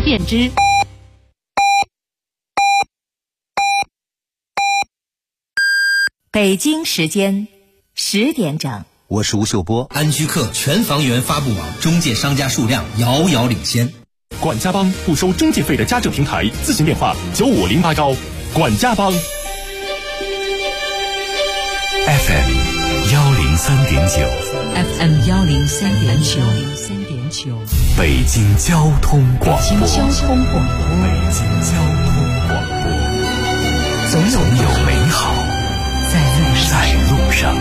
便知。北京时间10点整， 我是吴秀波。 安居客全房源发布网中介商家数量遥遥领先。 管家帮不收中介费的家政平台，咨询电话95081。管家帮 FM 103.9 FM 103.9， 北京交通广播。 北京交通广播， 总有美好在路上。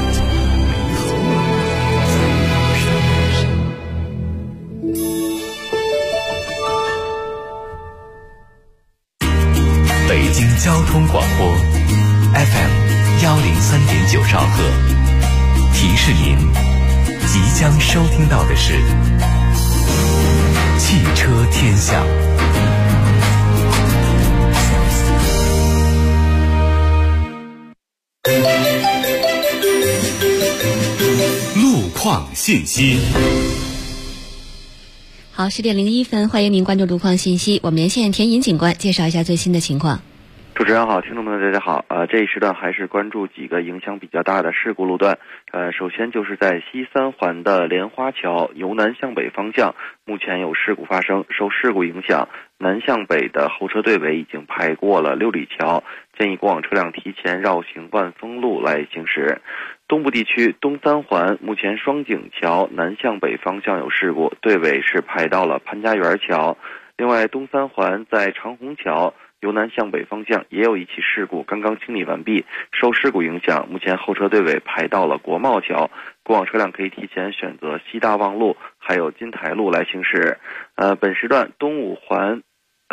北京交通广播 FM 103.9兆赫，提示您即将收听到的是汽车天下。路况信息。 好，10点01分，欢迎您关注路况信息。我们连线田尹警官介绍一下最新的情况。 主持人好，听众朋友大家好。这一时段还是关注几个影响比较大的事故路段。首先就是在西三环的莲花桥由南向北方向，目前有事故发生，受事故影响，南向北的后车队尾已经排过了六里桥，建议过往车辆提前绕行万丰路来行驶。东部地区东三环目前双井桥南向北方向有事故，队尾是排到了潘家园桥。另外东三环在长虹桥由南向北方向也有一起事故，刚刚清理完毕，受事故影响，目前后车队尾排到了国贸桥，过往车辆可以提前选择西大望路还有金台路来行驶。本时段东五环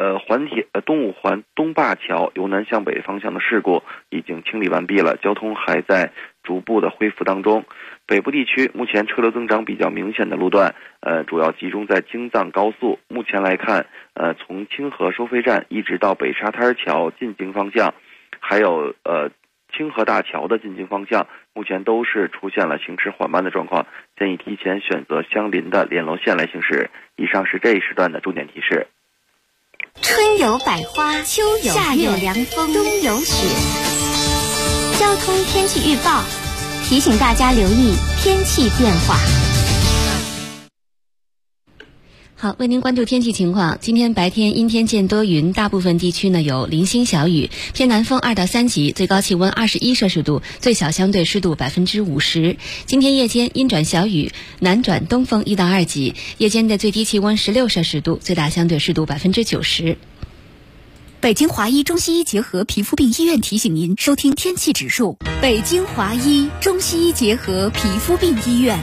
东坝桥由南向北方向的事故已经清理完毕了，交通还在逐步的恢复当中。北部地区目前车流增长比较明显的路段，主要集中在京藏高速。目前来看，从清河收费站一直到北沙滩桥进京方向，还有清河大桥的进京方向，目前都是出现了行驶缓慢的状况，建议提前选择相邻的联络线来行驶。以上是这一时段的重点提示。 春有百花，秋有夏有凉风，冬有雪。交通天气预报提醒大家留意天气变化。 好，为您关注天气情况。今天白天阴天见多云，大部分地区呢有零星小雨，偏南风2到3级，最高气温21摄氏度，最小相对湿度50%。今天夜间阴转小雨，南转东风1到2级，夜间的最低气温16摄氏度，最大相对湿度90%。 北京华医中西医结合皮肤病医院提醒您收听天气指数。北京华医中西医结合皮肤病医院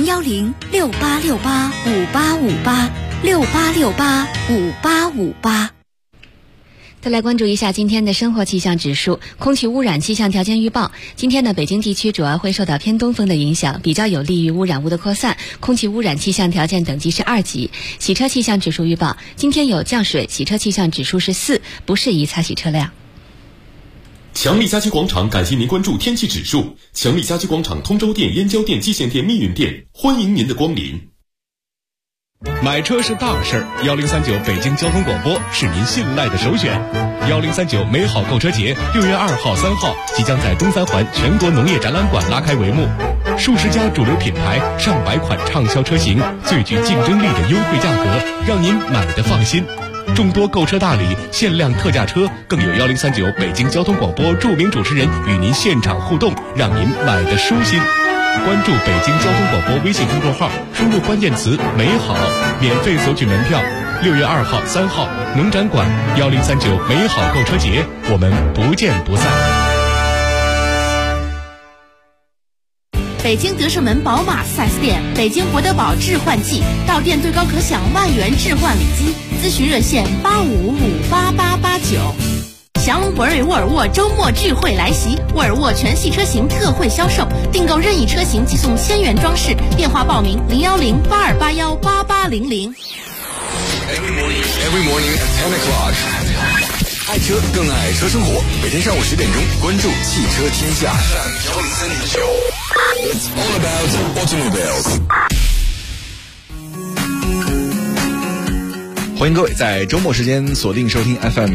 ，01068685858，68685858。 再来关注一下今天的生活气象指数。空气污染气象条件预报，今天的北京地区主要会受到偏东风的影响，比较有利于污染物的扩散，空气污染气象条件等级是2级。洗车气象指数预报，今天有降水，洗车气象指数是4，不适宜擦洗车辆。 强力家居广场感谢您关注天气指数。强力家居广场通州店、燕郊店、蓟县店、密云店，欢迎您的光临。 买车是大事，1039北京交通广播是您信赖的首选。1039美好购车节6月2号、3号即将在东三环全国农业展览馆拉开帷幕，数十家主流品牌、上百款畅销车型，最具竞争力的优惠价格，让您买得放心。众多购车大礼、限量特价车，更有1039北京交通广播著名主持人与您现场互动，让您买得舒心。关注北京交通广播微信公众号，输入关键词美好，免费索取门票。6月2号、3号农展馆1039美好购车节，我们不见不散。 北京德胜门宝马4S店，北京博德堡置换季，到店最高可享万元置换礼金，咨询热线85558889。祥龙博瑞沃尔沃周末聚会来袭，沃尔沃全系车型特惠销售，订购任意车型即送1000元装饰，电话报名01082818800。 Every morning at 10 o'clock， 爱车更爱车生活，每天上午10点钟关注汽车天下。It's all about automobiles。 欢迎各位在周末时间锁定收听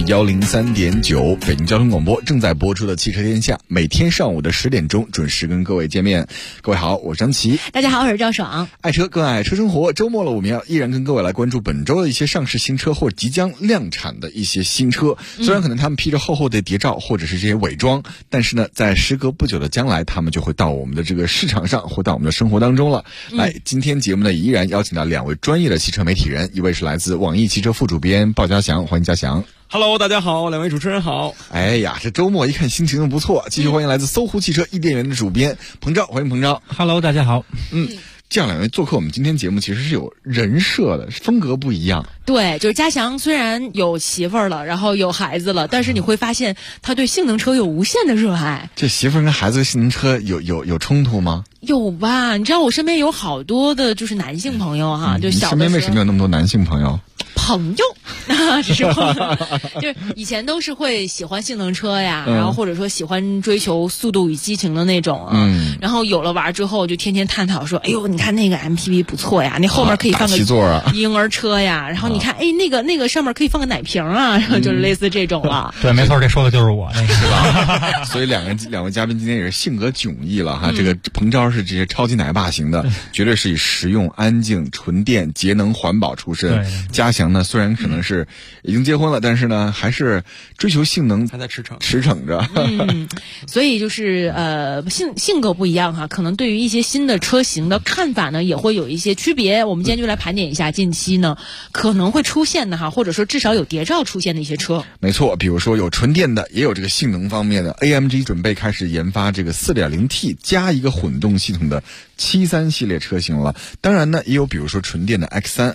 FM103.9 北京交通广播正在播出的汽车天下，每天上午的10点钟准时跟各位见面。各位好，我是张琪。 大家好，我是赵爽。 爱车更爱车生活，周末了，我们要依然跟各位来关注本周的一些上市新车或者即将量产的一些新车。虽然可能他们披着厚厚的谍照或者是这些伪装，但是呢，在时隔不久的将来，他们就会到我们的这个市场上，或到我们的生活当中了。来，今天节目呢依然邀请到2位专业的汽车媒体人，一位是来自网易汽车副主编鲍家祥，欢迎家祥。 Hello， 大家好，2位主持人好。 哎呀，这周末一看心情都不错，继续欢迎来自搜狐汽车伊甸园的主编彭钊，欢迎彭钊。 Hello， 大家好。 这样2位做客我们今天节目其实是有人设的，风格不一样。 对，就是家祥虽然有媳妇儿了，然后有孩子了，但是你会发现他对性能车有无限的热爱。 这媳妇儿跟孩子的性能车有冲突吗？ 有吧？你知道我身边有好多的就是男性朋友哈，就小的时候。 你身边为什么有那么多男性朋友？ 朋友，只是朋友，就是以前都是会喜欢性能车呀，然后或者说喜欢追求速度与激情的那种啊，然后有了娃之后就天天探讨说，哎呦，你看那个 MPV 不错呀，那后面可以放个婴儿车呀，然后你看，哎，那个上面可以放个奶瓶啊，然后就是类似这种了。 对，没错，这说的就是我，那个是吧？所以两位嘉宾今天也是性格迥异了哈。这个彭钊是这些超级奶爸型的，绝对是以实用、安静、纯电、节能、环保出身。家祥呢，虽然可能是已经结婚了，但是呢，还是追求性能， 还在驰骋着。 所以就是性格不一样哈，可能对于一些新的车型的看法呢，也会有一些区别。我们今天就来盘点一下近期呢可能会出现的哈，或者说至少有谍照出现的一些车。 没错，比如说有纯电的，也有这个性能方面的。AMG 准备开始研发这个 4.0T 加一个混动系统的73系列车型了。当然呢，也有比如说纯电的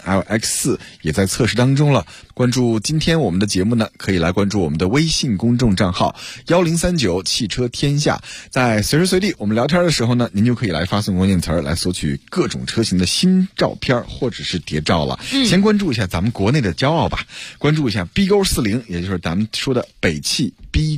X3、LX4 也在测试当中了。关注今天我们的节目呢，可以来关注我们的微信公众账号1039汽车天下，在随时随地我们聊天的时候呢，您就可以来发送关键词来索取各种车型的新照片或者是谍照了。先关注一下咱们国内的骄傲吧，关注一下 BQ40， 也就是咱们说的北汽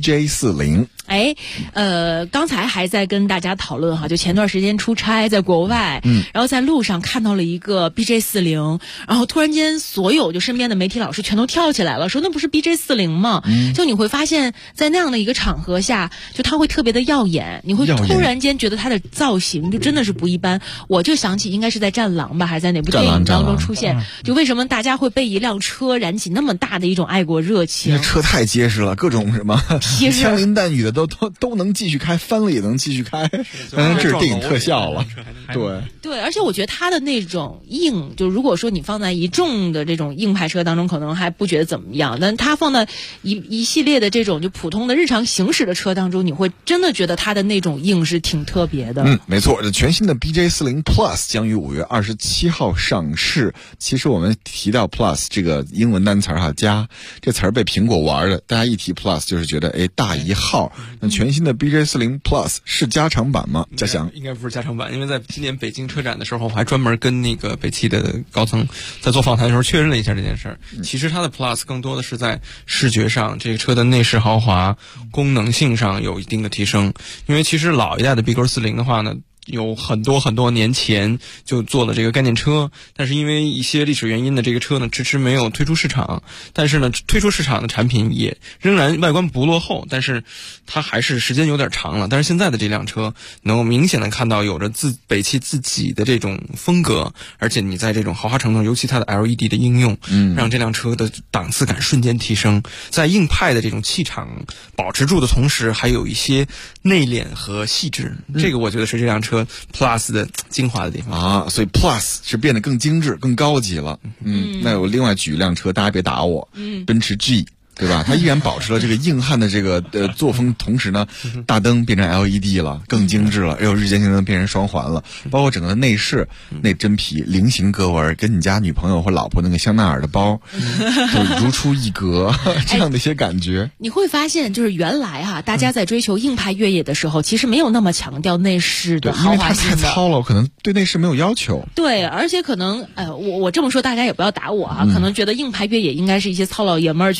BJ40。 刚才还在跟大家讨论哈，就前段时间出差在国外，然后在路上看到了一个 BJ40， 然后突然间所有就身边的媒体老师全都跳起来了，说那不是 BJ40 吗？就你会发现在那样的一个场合下，就它会特别的耀眼，你会突然间觉得它的造型就真的是不一般。我就想起应该是在战狼吧，还是在哪部电影当中出现，就为什么大家会被一辆车燃起那么大的一种爱国热情？ 这车太结实了，各种什么枪林弹雨的都能继续开，翻了也能继续开，这是电影特效了。 对，而且我觉得它的那种硬，就如果说你放在一众的这种硬派车当中，可能还不觉得怎么样，但它放在一系列的这种就普通的日常行驶的车当中，你会真的觉得它的那种硬是挺特别的。 没错，全新的 BJ40 Plus 将于5月27号上市。其实我们提到 Plus 这个英文单词哈，加这词儿被苹果玩的，大家一提 Plus 就是觉得大一号。那全新的 BJ40 Plus 是加长版吗？家祥应该不是加长版，因为在今年北京车展的时候，我还专门跟那个北汽的高层在做访谈的时候确认了一下这件事儿。其实它的 Plus 更多的是在视觉上，这个车的内饰豪华、功能性上有一定的提升。因为其实老一代的 BQ40 的话呢，有很多年前就做了这个概念车，但是因为一些历史原因呢，这个车呢迟迟没有推出市场。但是呢，推出市场的产品也仍然外观不落后，但是它还是时间有点长了。但是现在的这辆车能够明显的看到有着北汽自己的这种风格，而且你在这种豪华程度，尤其它的 LED 的应用，让这辆车的档次感瞬间提升。在硬派的这种气场保持住的同时，还有一些内敛和细致，这个我觉得是这辆车Plus 的精华的地方啊，所以 Plus 是变得更精致、更高级了。那我另外举一辆车，大家别打我，奔驰 G。对吧？它依然保持了这个硬汉的这个作风，同时呢，大灯变成 LED 了，更精致了，日间性能变成双环了，包括整个的内饰，那真皮菱形格纹，跟你家女朋友或老婆那个香奈儿的包，就如出一格，这样的一些感觉。 你会发现，就是原来哈，大家在追求硬派越野的时候，其实没有那么强调内饰的豪华性的， 因为它太糙了，可能对内饰没有要求。 对，而且可能我这么说大家也不要打我啊，可能觉得硬派越野应该是一些糙老爷们儿去这个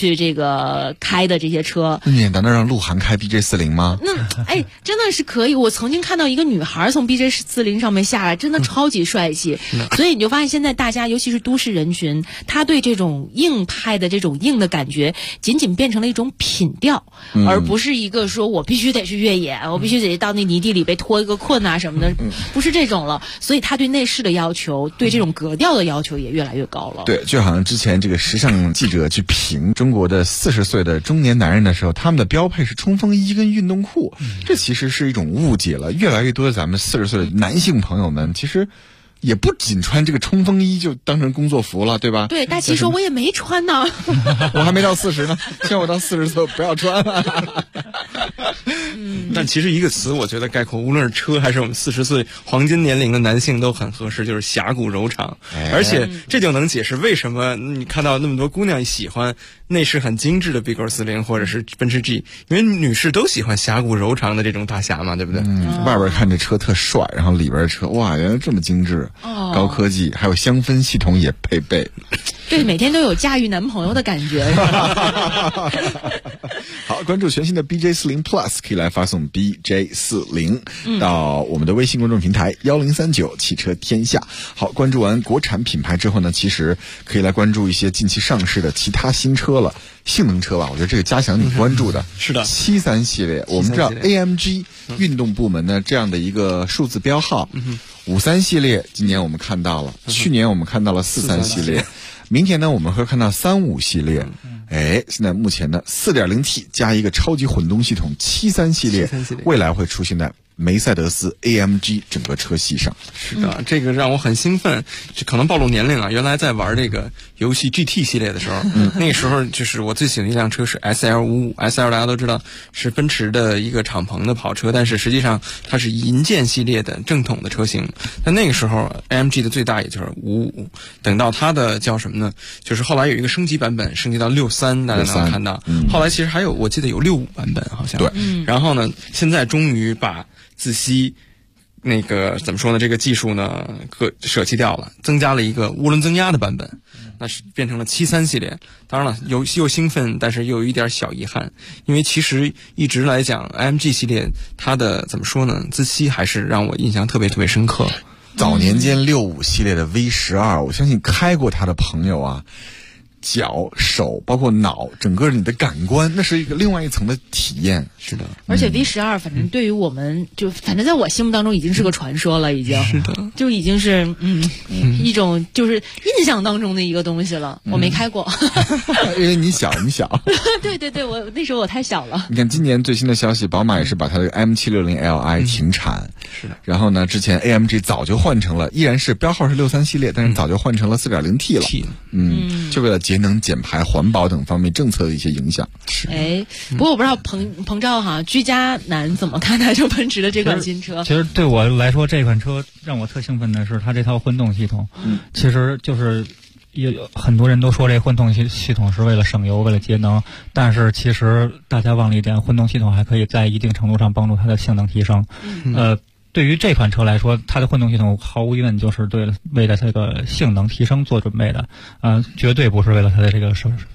个开的这些车。 那你难道让鹿晗开 BJ40 吗？ 那真的是可以。我曾经看到一个女孩从 BJ40上面下来，真的超级帅气。所以你就发现现在大家，尤其是都市人群，他对这种硬派的这种硬的感觉，仅仅变成了一种品调，而不是一个说我必须得是越野，我必须得到那泥地里被脱一个困啊什么的，不是这种了。所以他对内饰的要求，对这种格调的要求也越来越高了。 对，就好像之前这个时尚记者去评中国的40岁的中年男人的时候，他们的标配是冲锋衣跟运动裤，这其实是一种误解了。越来越多的咱们40岁的男性朋友们，其实也不仅穿这个冲锋衣就当成工作服了，对吧？ 对，大齐说我也没穿呢， 我还没到40呢，希望我到40岁不要穿但其实一个词，我觉得概括无论是车还是我们40岁黄金年龄的男性都很合适，就是侠骨柔肠。而且这就能解释为什么你看到那么多姑娘喜欢内饰很精致的 BQ40或者是奔驰 G， 因为女士都喜欢侠骨柔肠的这种大侠嘛，对不对？ 外边看这车特帅，然后里边的车哇，原来这么精致，高科技，还有香氛系统也配备。 对，每天都有驾驭男朋友的感觉。 好，关注全新的 BJ40 Plus， 可以来发送 BJ40 到我们的微信公众平台1039汽车天下。好，关注完国产品牌之后呢，其实可以来关注一些近期上市的其他新车了。性能车吧，我觉得这个嘉祥你关注的是的 73系列，我们知道 AMG 运动部门的这样的一个数字标号，53系列今年我们看到了，去年我们看到了43系列，明天呢我们会看到35系列。现在目前呢 4.0T 加一个超级混动系统73系列，未来会出现在梅赛德斯 AMG 整个车系上。 是的，这个让我很兴奋，这可能暴露年龄啊。原来在玩这个游戏 GT 系列的时候，那个时候就是我最喜欢的一辆车是 SL55，SL 大家都知道是奔驰的一个敞篷的跑车，但是实际上它是银剑系列的正统的车型。但那个时候 AMG 的最大也就是55，等到它的叫什么呢？就是后来有一个升级版本，升级到63，大家能看到。后来其实还有，我记得有65版本好像。 对， 然后呢，现在终于把自吸那个怎么说呢？这个技术呢，舍弃掉了，增加了一个涡轮增压的版本，那是变成了73系列。当然了，又兴奋，但是又有一点小遗憾，因为其实一直来讲 AMG 系列它的怎么说呢？自吸还是让我印象特别特别深刻。 早年间65系列的 V12，我相信开过它的朋友啊。脚、手，包括脑，整个你的感官，那是一个另外一层的体验。 是的， 而且 V12，反正对于我们，反正在我心目当中已经是个传说了，已经是的， 就已经是一种就是印象当中的一个东西了。我没开过， 因为你小。 对，我那时候我太小了。 你看今年最新的消息，宝马也是把它的 M760Li 停产。 是的。 然后呢，之前 AMG 早就换成了，依然是标号是63系列，但是早就换成了 4.0T 了。就为了节能减排、环保等方面政策的一些影响。 不过我不知道彭照哈，居家男怎么看待就奔驰的这款新车？ 其实对我来说，这款车让我特兴奋的是它这套混动系统。其实就是也有很多人都说这混动系统是为了省油、为了节能，但是其实大家忘了一点，混动系统还可以在一定程度上帮助它的性能提升。对于这款车来说，它的混动系统毫无疑问就是为了这个性能提升做准备的，绝对不是为了它的这个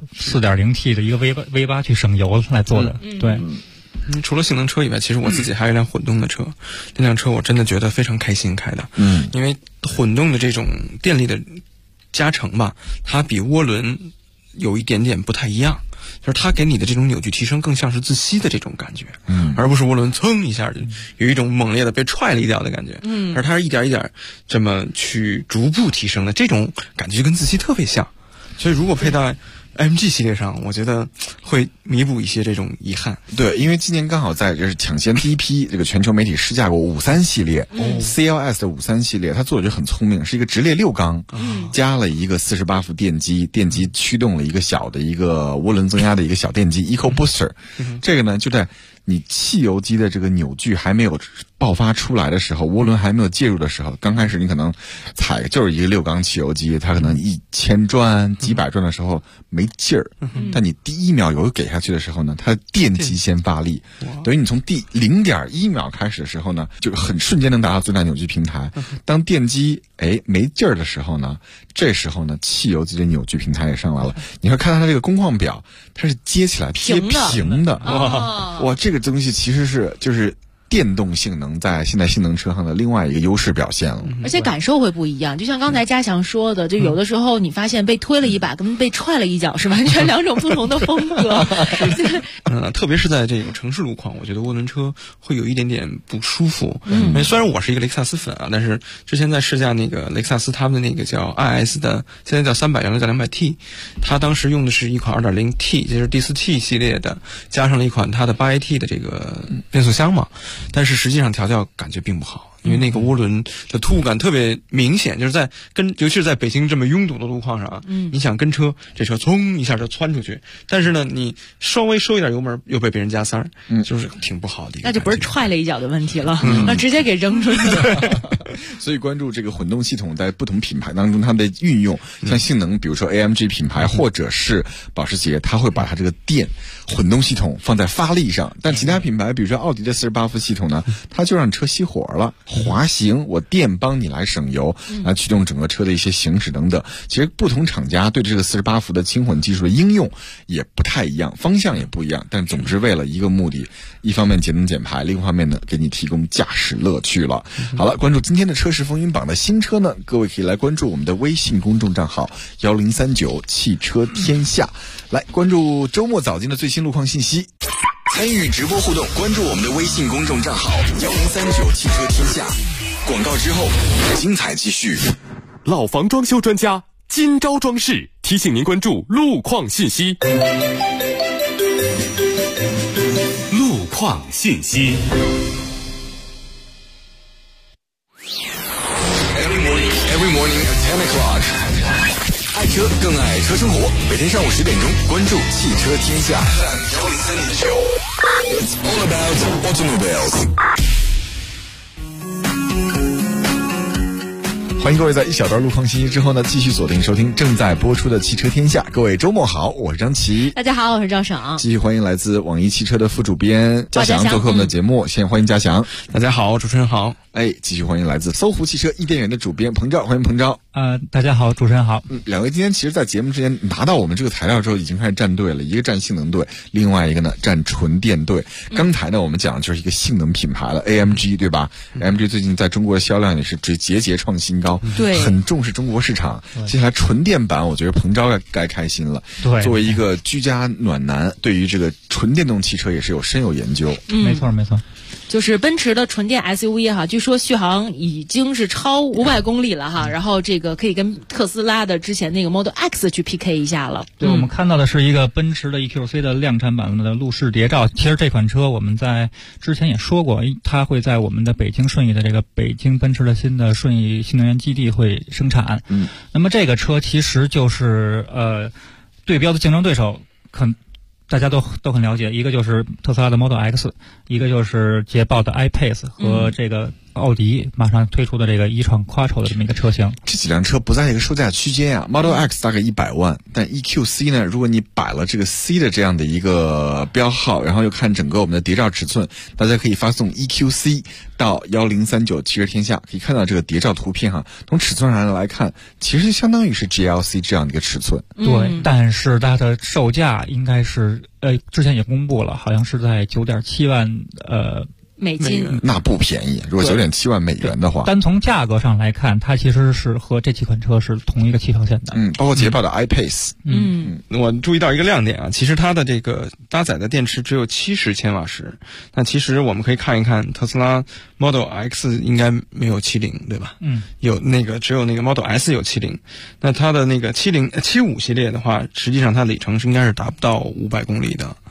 4.0T 的一个 V8 去省油来做的。对。 除了性能车以外，其实我自己还有一辆混动的车，那辆车我真的觉得非常开心开的。因为混动的这种电力的加成吧，它比涡轮有一点点不太一样。就是它给你的这种扭矩提升更像是自吸的这种感觉，而不是涡轮噌一下就有一种猛烈的被踹了一脚的感觉，而它是一点一点这么去逐步提升的，这种感觉就跟自吸特别像。所以如果配到AMG 系列上，我觉得会弥补一些这种遗憾。 对，因为今年刚好在就是抢先第一批这个全球媒体试驾过53系列，CLS 的53系列，它做的就很聪明，是一个直列6缸，加了一个48伏电机驱动了一个小的一个涡轮增压的一个小电机 EcoBooster，这个呢就在你汽油机的这个扭矩还没有爆发出来的时候，涡轮还没有介入的时候，刚开始你可能踩就是一个6缸汽油机，它可能1000转、几百转的时候没劲儿，但你第1秒油给下去的时候呢，它电机先发力，等于你从第0.1秒开始的时候呢，就很瞬间能达到最大扭矩平台。当电机没劲儿的时候呢，这时候呢，汽油机的扭矩平台也上来了。你会看到它这个工况表，它是接起来平的，哇，这个东西其实是就是电动性能在现在性能车上的另外一个优势表现了， 而且感受会不一样。就像刚才嘉祥说的，就有的时候你发现被推了一把跟被踹了一脚是完全2种不同的风格。 特别是在这种城市路况，我觉得涡轮车会有一点点不舒服。虽然我是一个雷克萨斯粉啊，但是之前在试驾那个雷克萨斯他们的那个叫 IS 的，现在叫300，原来叫200T， 它当时用的是一款 2.0T， 就是第4T 系列的，加上了一款它的8AT 的这个变速箱嘛。但是实际上调教感觉并不好，因为那个涡轮的突兀感特别明显，就是尤其是在北京这么拥堵的路况上啊，你想跟车，这车冲一下就窜出去，但是呢，你稍微收一点油门又被别人加塞儿，就是挺不好的。 那就不是踹了一脚的问题了，那直接给扔出去了。 所以关注这个混动系统在不同品牌当中它的运用，像性能，比如说 AMG 品牌或者是保时捷，它会把它这个电混动系统放在发力上，但其他品牌，比如说奥迪的48伏系统呢，它就让车熄火了，滑行，我电帮你来省油，来驱动整个车的一些行驶等等。其实不同厂家对这个48伏的轻混技术的应用也不太一样，方向也不一样，但总之为了一个目的，一方面节能减排，另一方面呢，给你提供驾驶乐趣了。好了，关注今天的车市风云榜的新车呢，各位可以来关注我们的微信公众账号1039汽车天下，来关注周末早间的最新路况信息。 参与直播互动，关注我们的微信公众账号1039汽车天下。广告之后，精彩继续。 老房装修专家金招装饰提醒您关注路况信息。路况信息。 Every morning at 10 o'clock。爱车更爱车生活，每天上午10点钟，关注汽车天下。It's all about automobiles。 欢迎各位在一小段路况信息之后呢，继续锁定收听正在播出的汽车天下。各位周末好，我是张琪。 大家好，我是赵爽。 继续欢迎来自网易汽车的副主编嘉祥做客我们的节目，先欢迎嘉祥。 大家好，主持人好。 继续欢迎来自搜狐汽车易电源的主编彭钊，欢迎彭钊。 大家好，主持人好。 两位今天其实在节目之前拿到我们这个材料之后，已经开始站队了，一个站性能队，另外一个呢站纯电队。刚才呢我们讲的就是一个性能品牌了 AMG 对吧？AMG 最近在中国的销量也是节节创新高， 对， 很重视中国市场。接下来纯电版，我觉得彭钊该开心了。 对， 作为一个居家暖男，对于这个纯电动汽车也是有深有研究。 没错没错。 就是奔驰的纯电 SUV 哈，据说续航已经是超500公里了哈，然后这个可以跟特斯拉的之前那个 Model X 去 PK 一下了。 对，我们看到的是一个奔驰的 EQC 的量产版的路试谍照。其实这款车我们在之前也说过，它会在我们的北京顺义的这个北京奔驰的新的顺义新能源基地会生产。那么这个车其实就是对标的竞争对手大家都很了解，一个就是特斯拉的 Model X， 一个就是捷豹的 iPace 和这个奥迪马上推出的这个e-tron Quattro 的这么一个车型。 这几辆车不在一个售价区间啊 ，Model X 大概100万，但 EQC 呢，如果你摆了这个 C 的这样的一个标号，然后又看整个我们的谍照尺寸，大家可以发送 EQC 到1039汽车天下，可以看到这个谍照图片哈。从尺寸上来看，其实相当于是 GLC 这样的一个尺寸。 对，但是它的售价应该是之前也公布了，好像是在9.7万美金， 那不便宜。如果9.7万美元的话， 单从价格上来看，它其实是和这几款车是同一个起跑线的。 包括捷豹的 iPace。 我注意到一个亮点啊，其实它的这个搭载的电池只有70千瓦时。那其实我们可以看一看特斯拉 Model X 应该没有70，对吧？只有那个 Model S 有70。那它的那个75系列的话，实际上它里程是应该是达不到500公里的。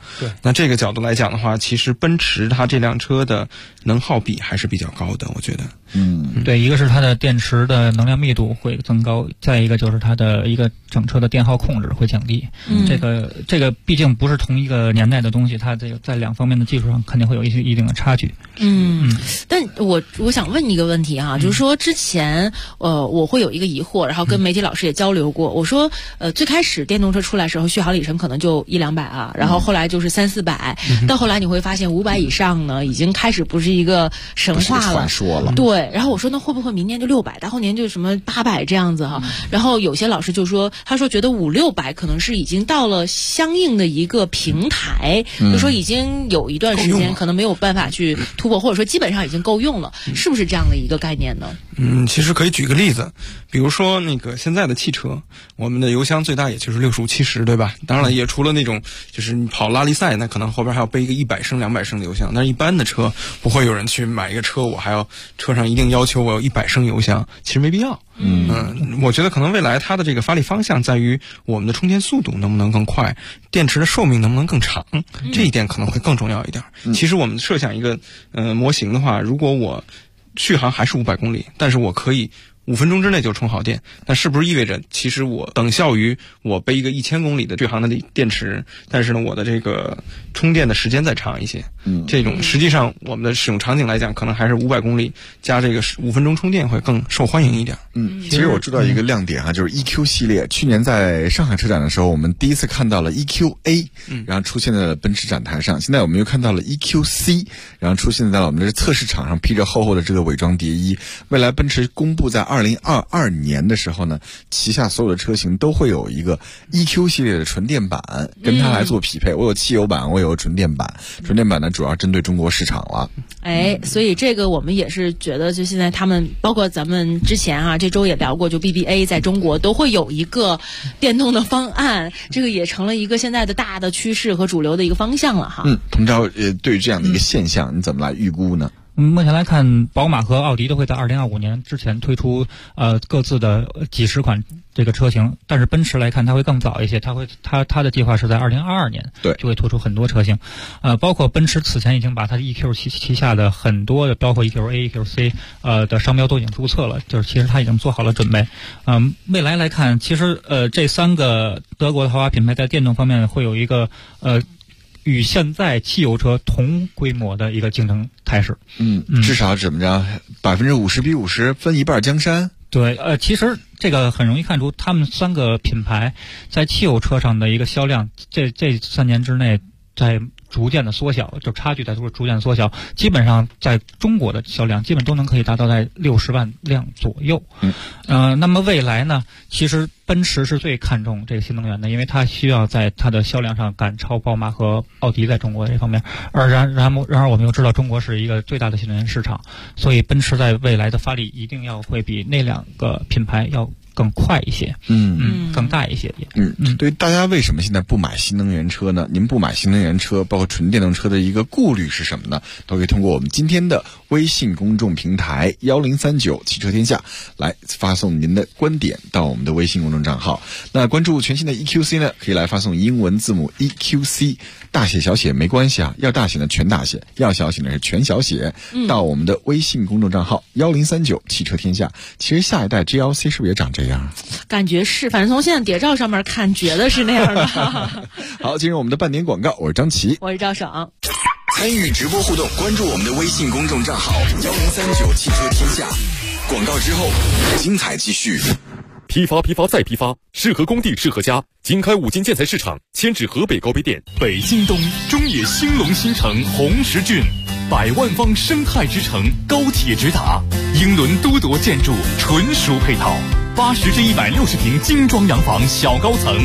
对， 那这个角度来讲的话，其实奔驰它这辆车的能耗比还是比较高的，我觉得。 对，一个是它的电池的能量密度会增高，再一个就是它的一个整车的电耗控制会降低。这个毕竟不是同一个年代的东西，它这个在两方面的技术上肯定会有一定的差距。 但我想问你一个问题啊，就是说之前我会有一个疑惑，然后跟媒体老师也交流过，我说最开始电动车出来的时候续航里程可能就100-200啊，然后后来就是300-400，到后来你会发现500以上呢已经开始不是一个神话了， 传说了。 对，然后我说那会不会明年就600，大后年就什么800这样子哈？然后有些老师就说，他说觉得500-600可能是已经到了相应的一个平台，就说已经有一段时间可能没有办法去突破，或者说基本上已经够用了，是不是这样的一个概念呢？ 其实可以举个例子，比如说那个现在的汽车，我们的油箱最大也就是65-70，对吧？当然了，也除了那种就是你跑拉力赛，那可能后边还要背一个100升、200升的油箱。但是一般的车不会有人去买一个车，我还要车上一定要求我有100升油箱，其实没必要。我觉得可能未来它的这个发力方向在于我们的充电速度能不能更快，电池的寿命能不能更长，这一点可能会更重要一点。其实我们设想一个模型的话，如果我续航还是500公里，但是我可以5分钟之内就充好电，那是不是意味着其实我等效于我背一个1000公里的续航的电池，但是呢我的这个充电的时间再长一些。这种实际上我们的使用场景来讲，可能还是500公里加这个5分钟充电会更受欢迎一点。 其实我知道一个亮点啊，就是 EQ 系列。去年在上海车展的时候，我们第一次看到了 EQA，然后出现在了奔驰展台上。现在我们又看到了 EQC， 然后出现在了我们的测试场上，披着厚厚的这个伪装叠衣。未来奔驰公布在2022年的时候呢，旗下所有的车型都会有一个 EQ 系列的纯电版跟它来做匹配。我有汽油版，我有纯电版。纯电版呢主要针对中国市场了。 所以这个我们也是觉得，就现在他们包括咱们之前啊，这周也聊过，就 BBA 在中国都会有一个电动的方案，这个也成了一个现在的大的趋势和主流的一个方向了哈。 彭超，对于这样的一个现象，你怎么来预估呢？ 目前来看，宝马和奥迪都会在2025年之前推出各自的几十款这个车型，但是奔驰来看它会更早一些，它的计划是在2022年就会推出很多车型，包括奔驰此前已经把它的 EQ 旗下的很多的包括 EQA、EQC 的商标都已经注册了，就是其实它已经做好了准备。未来来看，其实这3个德国的豪华品牌在电动方面会有一个与现在汽油车同规模的一个竞争态势。 至少怎么着，50%比50，分一半江山。 对，其实这个很容易看出，他们3个品牌在汽油车上的一个销量，这3年之内在逐渐的缩小，就差距在逐渐缩小，基本上在中国的销量基本都能可以达到在60万辆左右。那么未来呢，其实奔驰是最看重这个新能源的，因为它需要在它的销量上赶超宝马和奥迪在中国这方面。然而我们又知道中国是一个最大的新能源市场，所以奔驰在未来的发力一定要会比那2个品牌要更快一些，更大一些。 对于大家为什么现在不买新能源车呢？您不买新能源车，包括纯电动车的一个顾虑是什么呢？都可以通过我们今天的微信公众平台1039汽车天下来发送您的观点到我们的微信公众账号。那关注全新的 EQC 呢，可以来发送英文字母 EQC， 大写小写没关系啊，要大写呢全大写，要小写呢是全小写，到我们的微信公众账号1039汽车天下。其实下一代 GLC 是不是也长这样？ 感觉是，反正从现在谍照上面看，觉得是那样的。 好，进入我们的半点广告，我是张琪， 我是赵爽。 参与直播互动，关注我们的微信公众账号1039汽车天下。广告之后，精彩继续。 批发再批发，适合工地适合家。经开5金建材市场迁至河北高碑店。 北京东中野兴隆新城红石郡，100万方生态之城，高铁直达，英伦都铎建筑纯属配套，80至160平精装洋房小高层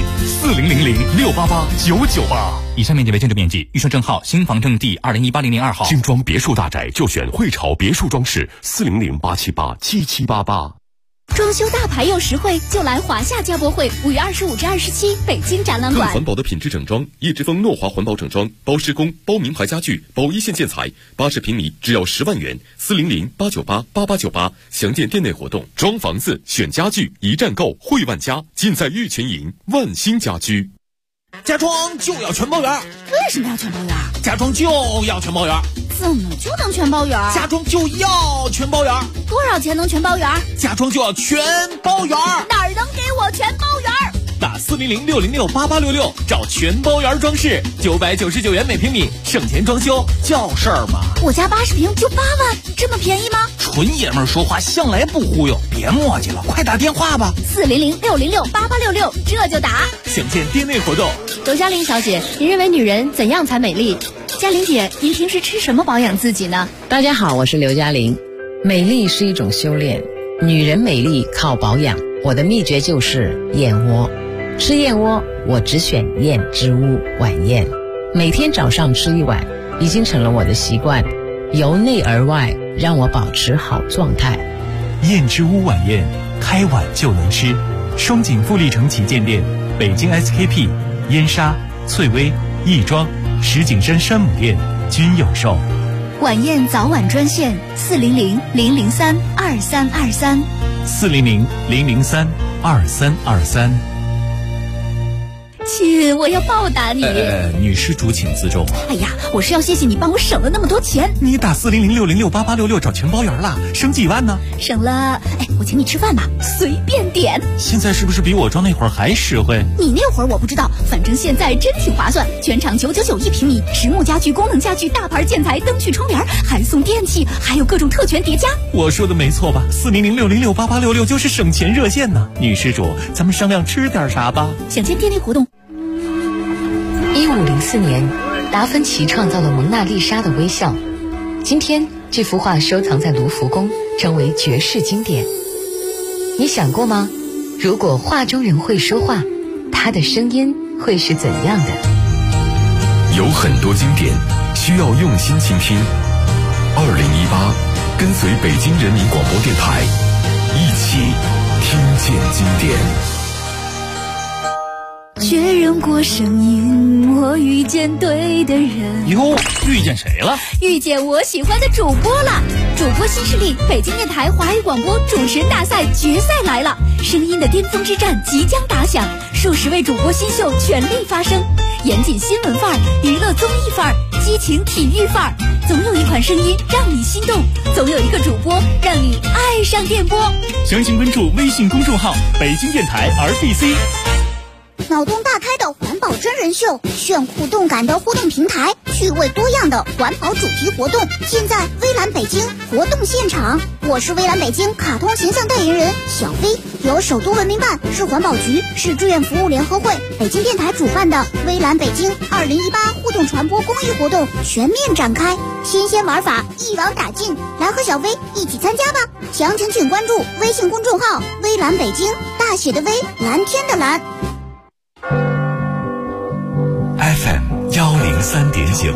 ，4000688998。以上面积为建筑面积，预售证号新房证第20180002号。 精装别墅大宅就选汇潮别墅装饰，400-878-7788。 装修大牌又实惠，就来华夏家博会，5月25至27，北京展览馆。 更环保的品质整装，叶之峰诺华环保整装，包施工、包名牌家具、包一线建材，80平米只要10万元，400-898-8898。详见店内活动。装房子选家具，一站购汇万家，尽在玉泉营万兴家居。 家装就要全包圆。 为什么要全包圆？ 家装就要全包圆。 怎么就能全包圆？ 家装就要全包圆。 多少钱能全包圆？ 家装就要全包圆。 哪儿能给我全包圆？ 打400-606-8866找全包圆装饰，999元每平米，省钱装修叫事儿嘛。 我家80平就8万，这么便宜吗？ 纯爷们儿说话向来不忽悠，别磨叽了，快打电话吧。 400-606-8866，这就打。 详见店内活动。 刘嘉玲小姐，您认为女人怎样才美丽？ 嘉玲姐，您平时吃什么保养自己呢？ 大家好，我是刘嘉玲。美丽是一种修炼，女人美丽靠保养。我的秘诀就是燕窝。吃燕窝，我只选燕之屋晚宴，每天早上吃1碗，已经成了我的习惯，由内而外让我保持好状态。 燕之屋晚宴，开碗就能吃。双井富力城旗舰店、北京 SKP、燕莎、翠微、亦庄、石景山山姆店均有售。 晚宴早晚专线400-003-2323。 400-003-2323。 亲，我要报答你。 女施主请自重。 哎呀，我是要谢谢你帮我省了那么多钱。 你打400-606-8866找全包圆了，省几万呢？ 省了，我请你吃饭吧，随便点。 现在是不是比我装那会儿还实惠？ 你那会儿我不知道，反正现在真挺划算，全场999一平米，实木家具、功能家具、大牌建材、灯具、窗帘，还送电器，还有各种特权叠加。 我说的没错吧？400-606-8866就是省钱热线呢。女施主，咱们商量吃点啥吧。 想见店内活动。 1504年，达芬奇创造了蒙娜丽莎的微笑。今天，这幅画收藏在卢浮宫，成为绝世经典。你想过吗？如果画中人会说话，他的声音会是怎样的？ 有很多经典需要用心倾听。2018，跟随北京人民广播电台，一起听见经典。 确认过声音，我遇见对的人。 哟，遇见谁了？ 遇见我喜欢的主播了。主播新势力，北京电台华语广播主持人大赛决赛来了，声音的巅峰之战即将打响，数十位主播新秀全力发声，严谨新闻范儿，娱乐综艺范儿，激情体育范儿，总有一款声音让你心动，总有一个主播让你爱上电波。 详情关注微信公众号北京电台 RBC。 脑洞大开的环保真人秀，炫酷动感的互动平台，趣味多样的环保主题活动，现在微蓝北京活动现场。我是微蓝北京卡通形象代言人小飞，由首都文明办、市环保局、市志愿服务联合会、北京电台主办的微蓝北京2018互动传播公益活动全面展开，新鲜玩法一网打尽，来和小飞一起参加吧！详情请关注微信公众号微蓝北京，大写的微，蓝天的蓝。 FM 103.9，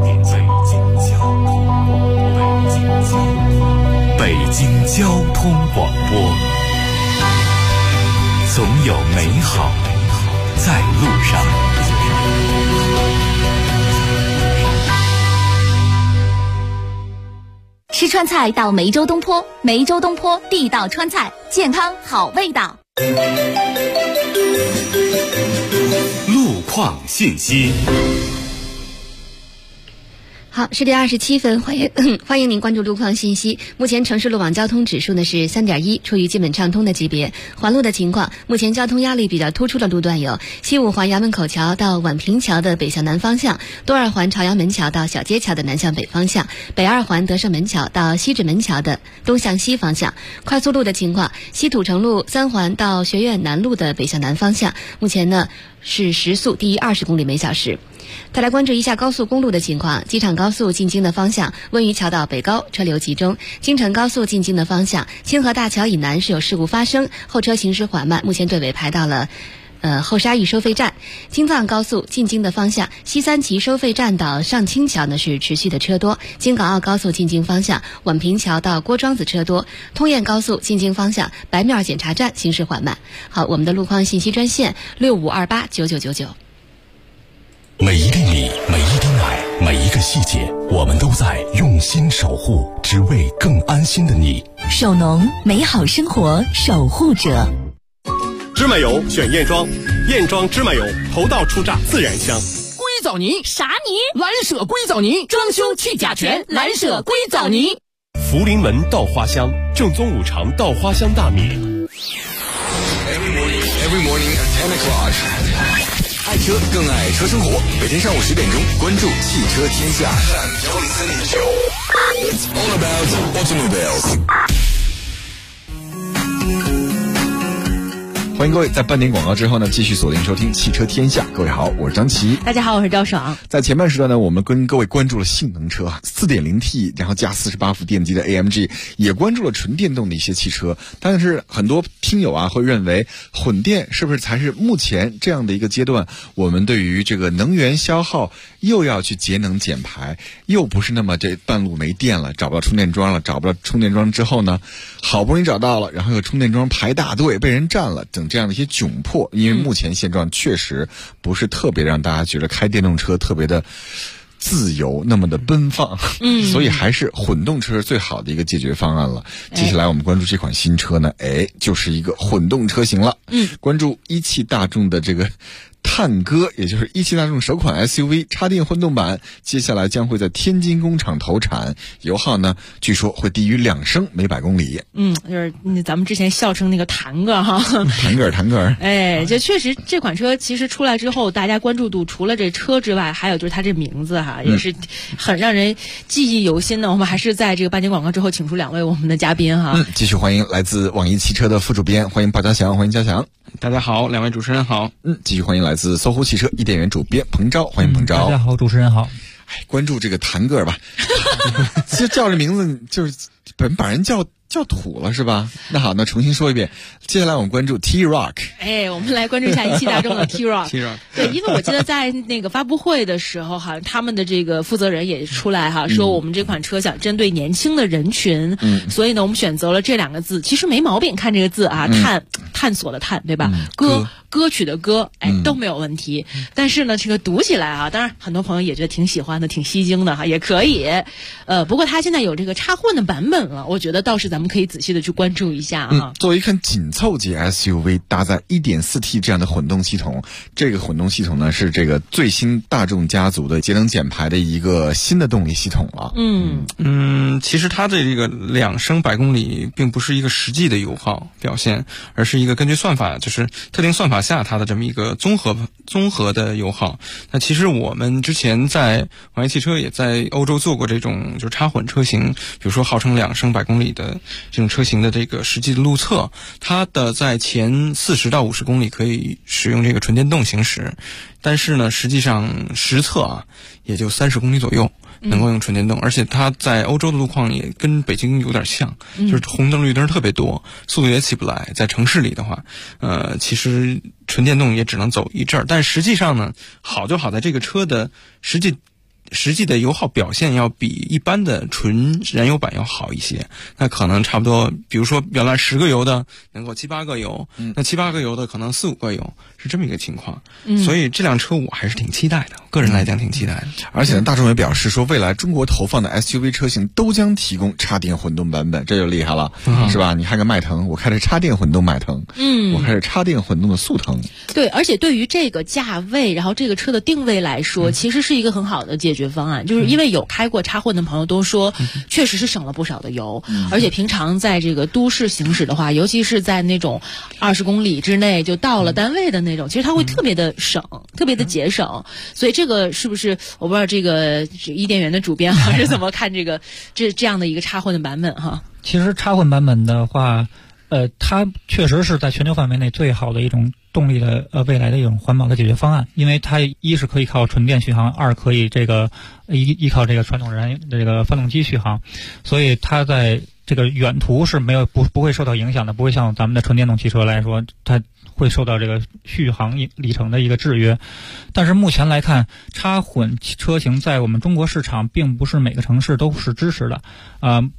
北京交通广播，总有美好在路上。 吃川菜到梅州东坡，梅州东坡地道川菜，健康好味道。 路况信息。 好，10点27分，欢迎您关注路况信息。目前城市路网交通指数呢是3.1，处于基本畅通的级别。环路的情况，目前交通压力比较突出的路段有西五环衙门口桥到宛平桥的北向南方向，东二环朝阳门桥到小街桥的南向北方向，北二环德胜门桥到西直门桥的东向西方向。快速路的情况，西土城路3环到学院南路的北向南方向，目前呢是时速低于20公里每小时。再来关注一下高速公路的情况，机场高速进京的方向，温榆桥到北高车流集中；京承高速进京的方向，清河大桥以南是有事故发生，后车行驶缓慢，目前队尾排到了后沙峪收费站。京藏高速进京的方向，西三旗收费站到上清桥呢是持续的车多；京港澳高速进京方向，宛平桥到郭庄子车多；通燕高速进京方向，白庙检查站行驶缓慢。好，我们的路况信息专线65289999。 每一粒米，每一滴奶，每一个细节，我们都在用心守护，只为更安心的你。 守农，美好生活守护者。 芝麻油选燕庄，燕庄芝麻油头道初榨自然香。 硅藻泥啥泥？ 蓝舍硅藻泥，装修去甲醛，蓝舍硅藻泥。 福临门稻花香，正宗五常稻花香大米。 Every morning at 10 o'clock， 爱车更爱车生活。每天上午10点钟，关注汽车天下。It's all about automobiles。 欢迎各位在半点广告之后呢，继续锁定收听汽车天下。各位好，我是张琪。 大家好，我是赵爽。 在前半时段呢，我们跟各位关注了性能车 4.0T 然后加48伏电机的 AMG， 也关注了纯电动的一些汽车。但是很多听友啊会认为混电是不是才是目前这样的一个阶段，我们对于这个能源消耗又要去节能减排，又不是那么这半路没电了，找不到充电桩了，找不到充电桩之后呢，好不容易找到了，然后有充电桩排大队被人占了，等这样的一些窘迫。因为目前现状确实不是特别让大家觉得开电动车特别的自由，那么的奔放，所以还是混动车是最好的一个解决方案了。接下来我们关注这款新车呢，就是一个混动车型了。关注一汽大众的这个探歌，也就是一汽大众首款 SUV 插电混动版，接下来将会在天津工厂投产，油耗呢据说会低于2升每100公里。 就是咱们之前笑称那个弹个哈， 弹个就确实这款车其实出来之后，大家关注度除了这车之外，还有就是它这名字哈，也是很让人记忆犹新的。我们还是在这个半点广告之后，请出2位我们的嘉宾哈。 继续欢迎来自网易汽车的副主编，欢迎鲍家祥，欢迎家祥。 大家好，2位主持人好。 继续欢迎来自搜狐汽车伊甸园主编彭钊，欢迎彭钊。 大家好，主持人好。 关注这个弹个吧，其实叫这名字就是把人叫土了是吧？那好，那重新说一遍。接下来我们关注 T-Roc。 我们来关注一下一汽大众的 T-Roc。对，因为我记得在那个发布会的时候，好像他们的这个负责人也出来哈，说我们这款车想针对年轻的人群，所以呢，我们选择了这2个字，其实没毛病，看这个字啊，探索的探，对吧？歌曲的歌，都没有问题。但是呢，这个读起来啊，当然很多朋友也觉得挺喜欢的，挺吸睛的哈，也可以。不过它现在有这个插混的版本了，我觉得倒是咱们可以仔细的去关注一下啊。 作为一款紧凑级 SUV， 搭载 1.4T 这样的混动系统，这个混动系统呢是这个最新大众家族的节能减排的一个新的动力系统了。 其实它的这个2升100公里并不是一个实际的油耗表现，而是一个根据算法，就是特定算法下它的这么一个综合的油耗。那其实我们之前在网易汽车也在欧洲做过这种就是插混车型，比如说号称2升100公里的这种车型的这个实际的路测，它的在前40到50公里可以使用这个纯电动行驶，但是呢实际上实测啊也就30公里左右能够用纯电动，而且它在欧洲的路况也跟北京有点像，就是红灯绿灯特别多，速度也起不来。在城市里的话，其实纯电动也只能走一阵儿，但实际上呢，好就好在这个车的实际的油耗表现要比一般的纯燃油版要好一些，那可能差不多，比如说原来10个油的能够7、8个油，那7、8个油的可能4、5个油，是这么一个情况。所以这辆车我还是挺期待的，个人来讲挺期待的。 而且呢，大众也表示说，未来中国投放的 SUV 车型都将提供插电混动版本，这就厉害了，是吧？你看个迈腾，我开着插电混动迈腾，我开着插电混动的速腾。 对，而且对于这个价位，然后这个车的定位来说，其实是一个很好的解决方案，就是因为有开过插混的朋友都说，确实是省了不少的油，而且平常在这个都市行驶的话，尤其是在那种20公里之内就到了单位的那种，其实它会特别的省，特别的节省。所以这个是不是我不知道这个伊甸园的主编是怎么看这个这样的一个插混的版本哈？ 其实插混版本的话，它确实是在全球范围内最好的一种动力的未来的一种环保的解决方案，因为它一是可以靠纯电续航，二可以这个依靠这个传统这个发动机续航，所以它在这个远途是不会受到影响的，不会像咱们的纯电动汽车来说，它会受到这个续航里程的一个制约。但是目前来看，插混车型在我们中国市场并不是每个城市都是支持的，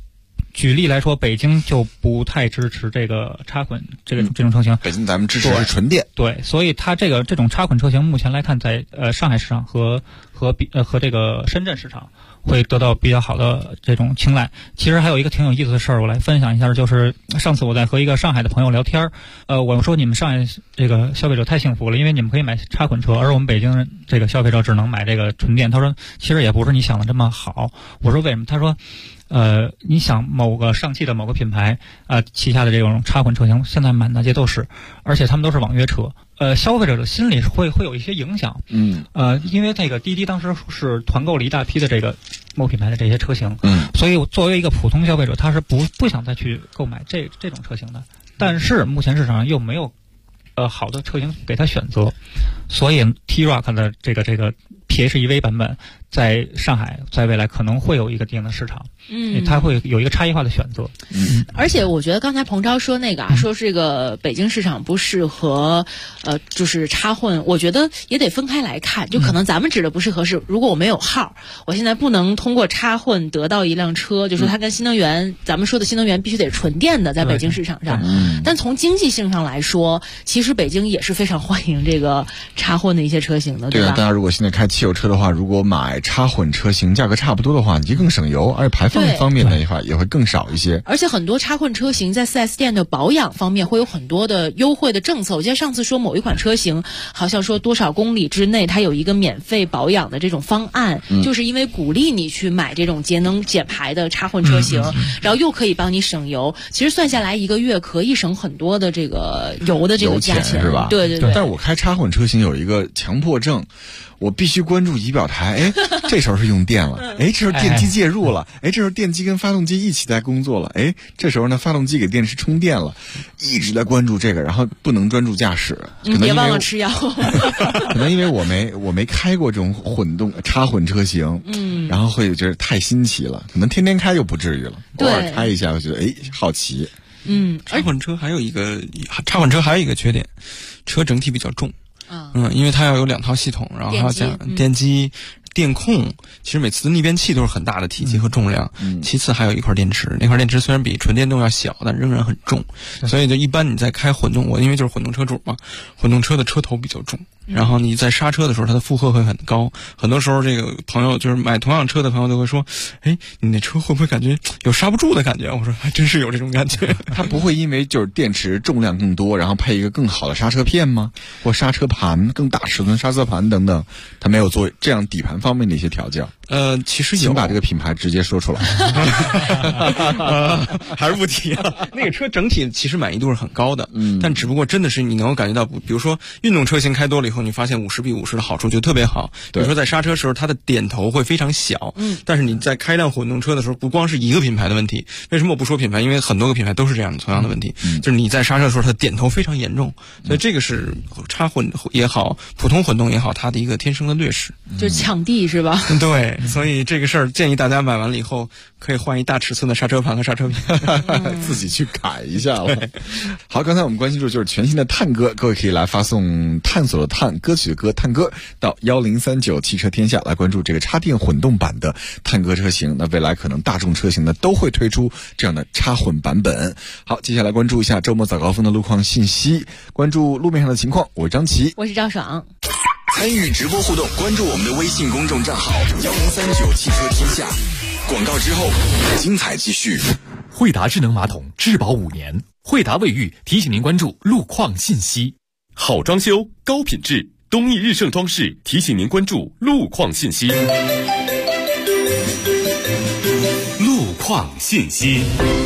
举例来说，北京就不太支持这个插混这种车型。 北京咱们支持是纯电。 对，所以它这种插混车型目前来看，在上海市场和这个深圳市场会得到比较好的这种青睐。其实还有一个挺有意思的事儿，我来分享一下，就是上次我在和一个上海的朋友聊天，我说你们上海这个消费者太幸福了，因为你们可以买插混车，而我们北京这个消费者只能买这个纯电。他说其实也不是你想的这么好。我说为什么？他说你想某个上汽的某个品牌旗下的这种插混车型现在满大街都是，而且他们都是网约车。消费者的心理会有一些影响。因为这个滴滴当时是团购了一大批的这个某品牌的这些车型。所以作为一个普通消费者，他是不想再去购买这种车型的。但是目前市场上又没有好的车型给他选择，所以 T-Roc 的这个 PHEV 版本在上海在未来可能会有一个一定的市场。它会有一个差异化的选择。 而且我觉得刚才彭超说那个说这个北京市场不适合就是插混，我觉得也得分开来看。就可能咱们指的不适合是，如果我没有号，我现在不能通过插混得到一辆车，就说它跟新能源，咱们说的新能源必须得是纯电的，在北京市场上。但从经济性上来说，其实北京也是非常欢迎这个插混的一些车型的，对吧？ 大家如果现在开汽油车的话，如果买插混车型，价格差不多的话，你就更省油，而且排放方面的话也会更少一些。 而且很多插混车型在 4S 店的保养方面会有很多的优惠的政策。我记得上次说某一款车型好像说多少公里之内它有一个免费保养的这种方案，就是因为鼓励你去买这种节能减排的插混车型，然后又可以帮你省油。其实算下来一个月可以省很多的这个油的这个价钱， 是吧？ 对。 但是我开插混车型有一个强迫症，我必须关注仪表台，这时候是用电了，这时候电机介入了，这时候电机跟发动机一起在工作了，这时候呢发动机给电池充电了，一直在关注这个，然后不能专注驾驶。 别忘了吃药。 可能因为我没开过这种插混车型，然后会觉得太新奇了，可能天天开就不至于了，偶尔开一下我觉得好奇。 插混车还有一个缺点，车整体比较重。因为它要有2套系统，然后还要加电机、电控，其实每次的逆变器都是很大的体积和重量。其次还有一块电池，那块电池虽然比纯电动要小，但仍然很重。所以就一般你在开混动，我因为就是混动车主嘛，混动车的车头比较重，然后你在刹车的时候它的负荷会很高。很多时候这个朋友就是买同样车的朋友都会说，你那车会不会感觉有刹不住的感觉？我说还真是有这种感觉。 它不会因为就是电池重量更多，然后配一个更好的刹车片吗？或刹车盘更大尺寸刹车盘等等，它没有做这样底盘方面的一些调教。 其实请把这个品牌直接说出来。 还是不提了。那个车整体其实满意度是很高的，但只不过真的是你能够感觉到，比如说运动车型开多了以后，你发现50/50的好处就特别好。比如说在刹车时候，它的点头会非常小。但是你在开辆混动车的时候，不光是一个品牌的问题。为什么我不说品牌？因为很多个品牌都是这样的同样的问题，就是你在刹车的时候，它的点头非常严重。所以这个是插混也好，普通混动也好，它的一个天生的劣势， 就是抢地是吧？ 对。所以这个事儿建议大家买完了以后可以换一大尺寸的刹车盘和刹车片， 自己去改一下了。好，刚才我们关心住就是全新的探歌，各位可以来发送探索的探，歌曲的歌，探歌到1039汽车天下来关注这个插电混动版的探歌车型。那未来可能大众车型呢都会推出这样的插混版本。好，接下来关注一下周末早高峰的路况信息，关注路面上的情况。我是张琪， 我是赵爽。 参与直播互动，关注我们的微信公众账号1039汽车天下。广告之后，精彩继续。 惠达智能马桶质保5年，惠达卫浴提醒您关注路况信息。 好装修，高品质，东益日盛装饰提醒您关注路况信息。路况信息。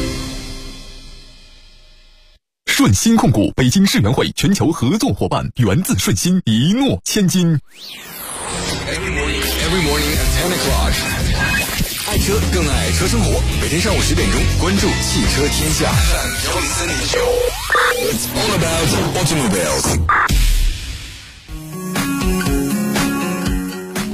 顺鑫控股北京世园会全球合作伙伴，源自顺鑫，一诺千金。 Every morning at 10 o'clock， 爱车更爱车生活。每天上午10点钟，关注汽车天下103.9。It's all about automobiles。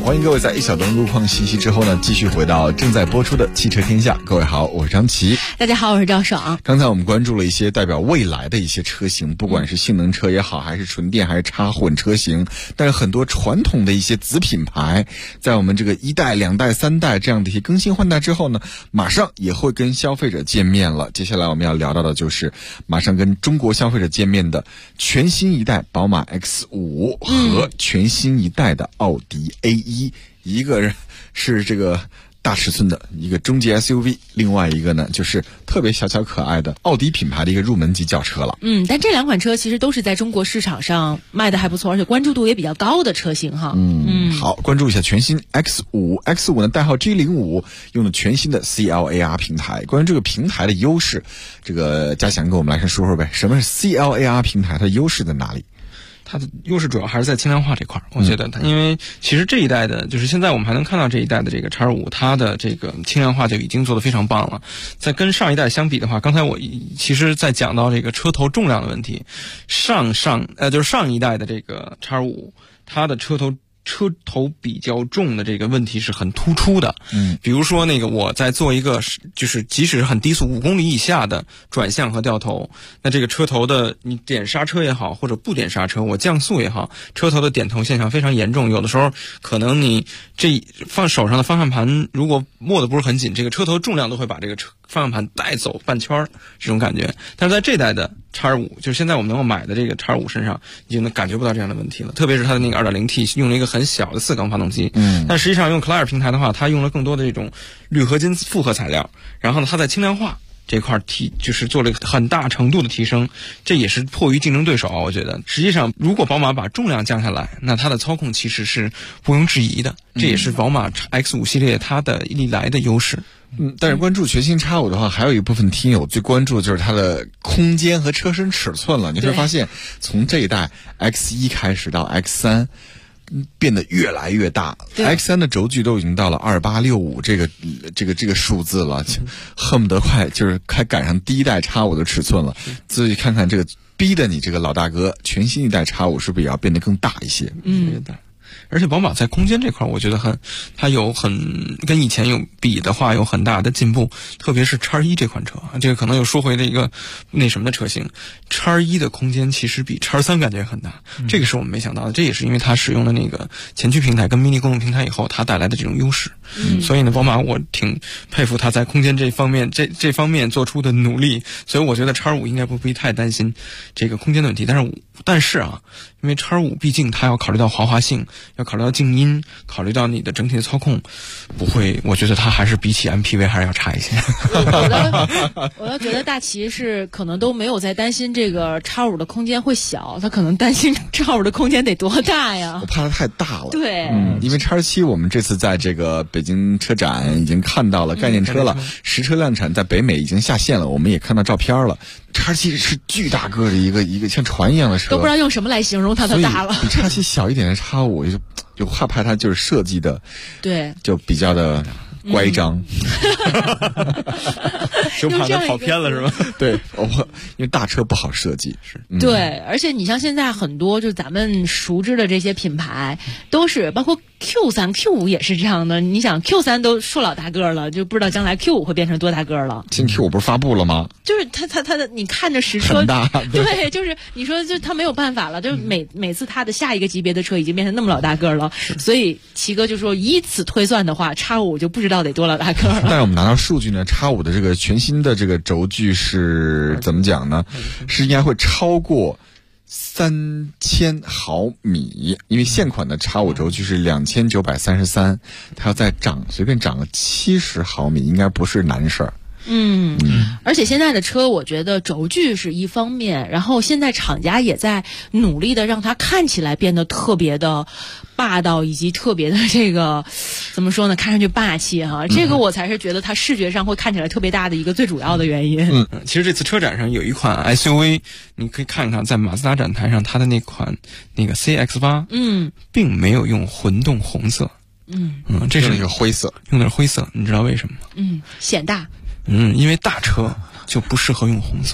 欢迎各位在一小段路况信息之后呢，继续回到正在播出的汽车天下。各位好，我是张琪。 大家好，我是赵爽。 刚才我们关注了一些代表未来的一些车型，不管是性能车也好，还是纯电还是插混车型，但是很多传统的一些子品牌，在我们这个1代、2代、3代这样的一些更新换代之后呢，马上也会跟消费者见面了。接下来我们要聊到的就是马上跟中国消费者见面的全新一代宝马 X5 和全新一代的奥迪 A1，一个是这个大尺寸的一个中级 SUV， 另外一个呢就是特别小巧可爱的奥迪品牌的一个入门级轿车了。 但这两款车其实都是在中国市场上卖的还不错，而且关注度也比较高的车型哈。 好，关注一下全新 X5 呢代号 G05， 用的全新的 CLAR 平台。关于这个平台的优势，这个嘉祥跟我们来说说呗，什么是 CLAR 平台，它的优势在哪里？ 它的优势主要还是在轻量化这块，我觉得它，因为其实这一代的，就是现在我们还能看到这一代的这个 X5，它的这个轻量化就已经做得非常棒了。在跟上一代相比的话，刚才我其实在讲到这个车头重量的问题，就是上一代的这个 X5，它的车头比较重的这个问题是很突出的。比如说那个我在做一个就是即使是很低速5公里以下的转向和掉头，那这个车头的你点刹车也好，或者不点刹车我降速也好，车头的点头现象非常严重，有的时候可能你这放手上的方向盘如果握的不是很紧，这个车头重量都会把这个方向盘带走半圈这种感觉。但是在这代的 X5， 就是现在我们能够买的这个 X5 身上已经能感觉不到这样的问题了，特别是它的那个 2.0T 用了一个很小的4缸发动机，但实际上用 CLAR 平台的话，它用了更多的这种铝合金复合材料，然后呢它在轻量化这块就是做了很大程度的提升，这也是迫于竞争对手。我觉得实际上如果宝马把重量降下来，那它的操控其实是毋庸置疑的，这也是宝马 X5 系列它的历来的优势。 但是关注全新 X5 的话，还有一部分听友最关注的就是它的空间和车身尺寸了。你会发现从这一代 X1 开始到 X3 变得越来越大， X3 的轴距都已经到了2865这个数字了，恨不得快赶上第一代 X5 的尺寸了。所以看看这个逼的你这个老大哥全新一代 X5 是不是也要变得更大一些？ 而且宝马在空间这块，我觉得它有跟以前比的话有很大的进步，特别是 X1 这款车，这个可能又说回了一个那什么的车型。X1 的空间其实比 X3 感觉很大，这个是我们没想到的，这也是因为它使用了那个前驱平台跟 Mini 公路平台以后它带来的这种优势。所以呢，宝马我挺佩服它在空间这方面这方面做出的努力，所以我觉得 X5 应该不必太担心这个空间的问题。但是啊，因为 X5 毕竟它要考虑到豪华性，要考虑到静音，考虑到你的整体的操控，我觉得它还是比起 MPV 还是要差一些。 我倒觉得大齐是可能都没有在担心这个 X5 的空间会小，他可能担心 X5 的空间得多大呀？ 我怕它太大了。 对， 因为 X7 我们这次在这个北京车展已经看到了概念车了，实车量产在北美已经下线了，我们也看到照片了。X7 是巨大个的一个像船一样的车， 都不知道用什么来形容它的大了。 比 X7 小一点的 X5 就怕它就是设计的， 对， 就比较的乖张， 就怕它跑偏了是吧？ 对，因为大车不好设计，是。 对，而且你像现在很多就咱们熟知的这些品牌，都是包括 Q3、Q5 也是这样的。你想 Q3 都说老大个了，就不知道将来 Q5 会变成多大个了。 新 Q5 不是发布了吗？ 就是它的，你看着实车很大， 对，就是你说就它没有办法了，就是每次它的下一个级别的车已经变成那么老大个了，所以齐哥就说以此推算的话 ，X5 就不知道得多老大个了。 但是我们拿到数据呢 ，X5 的这个全新的这个轴距是怎么讲呢？是应该会超过3000毫米，因为现款的 X5 轴距是2933，它要再随便涨个70毫米，应该不是难事儿。 而且现在的车，我觉得轴距是一方面，然后现在厂家也在努力的让它看起来变得特别的霸道，以及特别的这个怎么说呢，看上去霸气哈。这个我才是觉得它视觉上会看起来特别大的一个最主要的原因。 其实这次车展上有一款 SUV， 你可以看一看，在马自达展台上它的那款那个 CX-8，并没有用混动红色，这是一个灰色， 用的是灰色，你知道为什么吗？ 显大。 因为大车就不适合用红色了。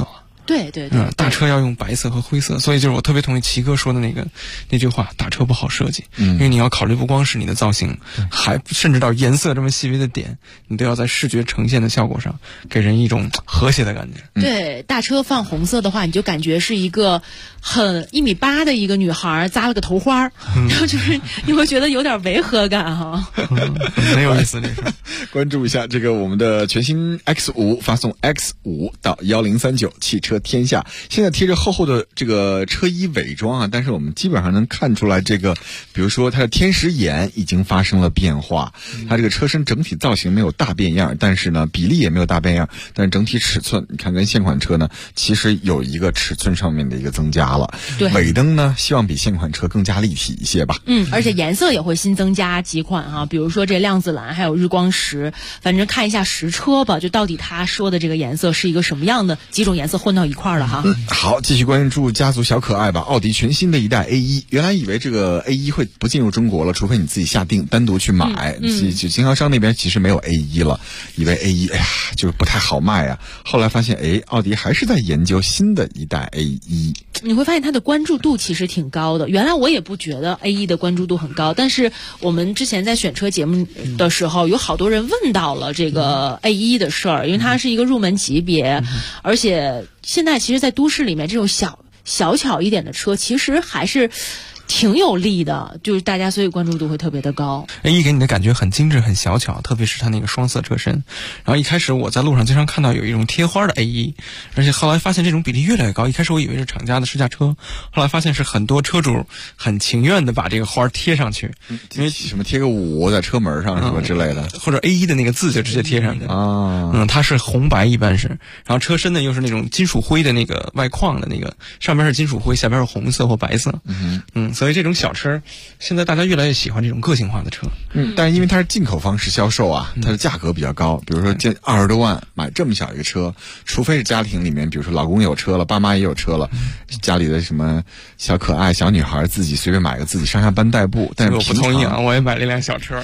对， 大车要用白色和灰色，所以就是我特别同意齐哥说的那句话，大车不好设计，因为你要考虑不光是你的造型，还甚至到颜色这么细微的点，你都要在视觉呈现的效果上给人一种和谐的感觉。 对，大车放红色的话，你就感觉是一个很1.8米的一个女孩扎了个头花，然后就是你会觉得有点违和感哈， 很有意思这事。 关注一下这个我们的全新 X5，发送 X5到1039汽车天下。现在贴着厚厚的这个车衣伪装啊，但是我们基本上能看出来这个，比如说它的天使眼已经发生了变化，它这个车身整体造型没有大变样，但是呢比例也没有大变样，但是整体尺寸你看跟现款车呢其实有一个尺寸上面的一个增加了。 对， 尾灯呢希望比现款车更加立体一些吧。 而且颜色也会新增加几款哈，比如说这亮子蓝还有日光石，反正看一下实车吧，就到底他说的这个颜色是一个什么样的，几种颜色混到一块儿了哈。 好，继续关注家族小可爱吧。奥迪全新的一代 A1， 原来以为这个 A1 会不进入中国了，除非你自己下定单独去买，就经销商那边其实没有 A1 了，以为 A1 就是不太好卖啊。后来发现奥迪还是在研究新的一代 A1。 你会发现它的关注度其实挺高的，原来我也不觉得 A1 的关注度很高，但是我们之前在选车节目的时候，有好多人问到了这个 A1 的事儿，因为它是一个入门级别，而且现在其实在都市里面这种小巧一点的车其实还是挺有力的，就是大家所以关注度会特别的高。 A1 给你的感觉很精致很小巧，特别是它那个双色车身。然后一开始我在路上经常看到有一种贴花的 A1， 而且后来发现这种比例越来越高。一开始我以为是厂家的试驾车，后来发现是很多车主很情愿的把这个花贴上去， 因为什么贴个5在车门上什么之类的， 或者 A1 的那个字就直接贴上去啊。 它是红白一般是，然后车身呢又是那种金属灰的那个外框的那个，上边是金属灰，下边是红色或白色。所以这种小车现在大家越来越喜欢这种个性化的车。 但是因为它是进口方式销售啊，它的价格比较高，比如说20多万买这么小一个车，除非是家庭里面比如说老公有车了，爸妈也有车了，家里的什么小可爱小女孩自己随便买个自己上下班代步。但是我不同意啊，我也买了一辆小车。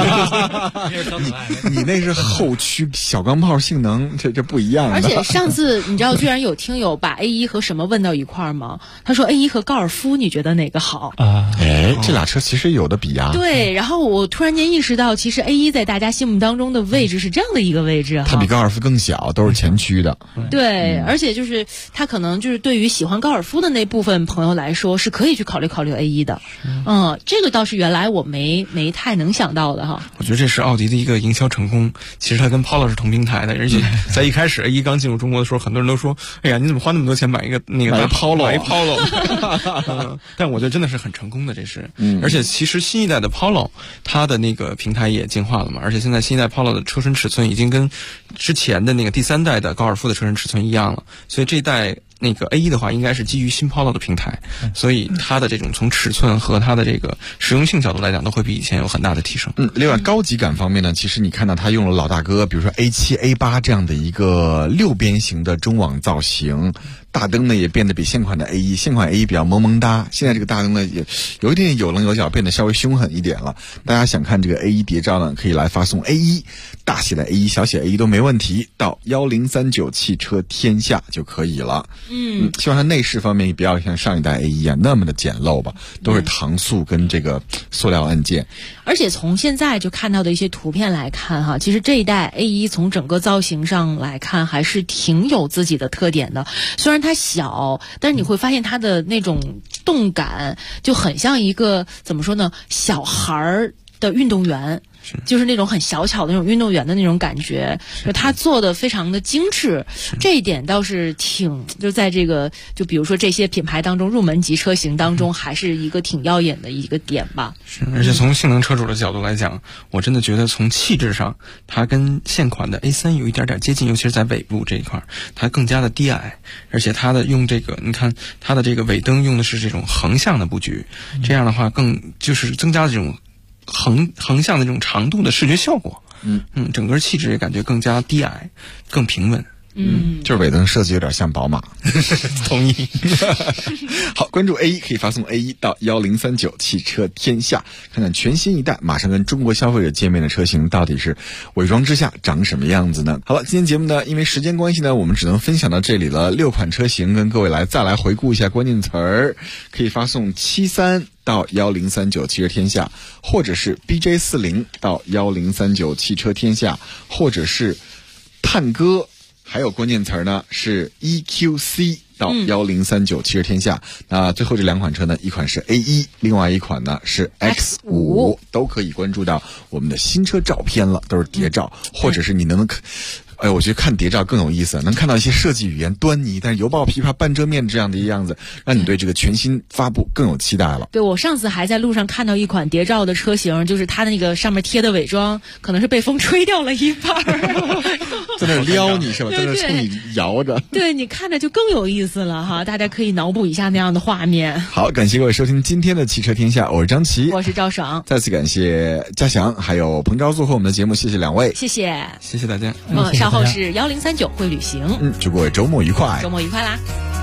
你那是后驱小钢炮性能，这不一样的。 而且上次你知道居然有听友把 A1 和什么问到一块儿吗？他说 A1 和高尔夫你觉得哪个好啊？这俩车其实有的比啊。 对，然后我突然间意识到，其实 A1 在大家心目当中的位置是这样的一个位置， 它比高尔夫更小，都是前驱的。 对，而且就是它可能就是对于喜欢高尔夫的那部分朋友来说，是可以去考虑 A1 的。这个倒是原来我没太能想到的哈。 我觉得这是奥迪的一个营销成功，其实它跟 Polo 是同平台的，而且在一开始 A1 刚进入中国的时候，很多人都说：“哎呀，你怎么花那么多钱买一个那个买 Polo？” 但我觉得真的是很成功的，这是。而且其实新一代的 Polo 它的那个平台也进化了嘛，而且现在新一代 Polo 的车身尺寸已经跟之前的那个第3代的高尔夫的车身尺寸一样了，所以这一代那个 A1 的话应该是基于新 Polo 的平台，所以它的这种从尺寸和它的这个实用性角度来讲都会比以前有很大的提升。 另外高级感方面呢，其实你看到它用了老大哥比如说 A7、A8 这样的一个6边形的中网造型，大灯呢也变得比现款的 A1， 现款 A1 比较萌萌哒，现在这个大灯呢也有一点有棱有角，变得稍微凶狠一点了。大家想看这个 A1 谍照呢，可以来发送 A1， 大写的 A1 小写 A1 都没问题，到1039汽车天下就可以了。希望它内饰方面不要像上一代 A1 啊那么的简陋吧，都是搪塑跟这个塑料按键。 而且从现在就看到的一些图片来看哈，其实这一代 A1 从整个造型上来看还是挺有自己的特点的。虽然它小，但是你会发现它的那种动感就很像一个怎么说呢，小孩的运动员。就是那种很小巧的那种运动员的那种感觉，他做的非常的精致，这一点倒是就在这个就比如说这些品牌当中入门级车型当中还是一个挺耀眼的一个点吧。 而且从性能车主的角度来讲，我真的觉得从气质上它跟现款的 A3 有一点点接近，尤其是在尾部这一块它更加的低矮，而且它的用这个你看它的这个尾灯用的是这种横向的布局，这样的话更就是增加了这种横向的这种长度的视觉效果。整个气质也感觉更加低矮更平稳。 就是尾灯设计有点像宝马。 同意。 好，关注 A1 可以发送 A1 到1039汽车天下，看看全新一代马上跟中国消费者见面的车型到底是伪装之下长什么样子呢？好了，今天节目呢，因为时间关系呢，我们只能分享到这里了。6款车型跟各位再来回顾一下关键词儿，可以发送73到1039汽车天下，或者是 BJ40 到1039汽车天下，或者是探歌，还有关键词呢是 EQC 到1039汽车天下。那最后这2款车呢，一款是 A1， 另外一款呢是 X5， 都可以关注到我们的新车照片了，都是谍照，或者是你能我觉得看谍照更有意思，能看到一些设计语言端倪，但是油爆琵琶半遮面这样的一个样子，让你对这个全新发布更有期待了。 对，我上次还在路上看到一款谍照的车型，就是它那个上面贴的伪装可能是被风吹掉了一半在那撩你是吧？在那冲你摇着。 对，你看着就更有意思了哈，大家可以脑补一下那样的画面。 好，感谢各位收听今天的汽车天下，我是张琪， 我是赵爽， 再次感谢嘉祥还有彭昭做客我们的节目，谢谢2位， 谢谢大家。 稍后是1039会旅行。 祝各位周末愉快， 周末愉快啦。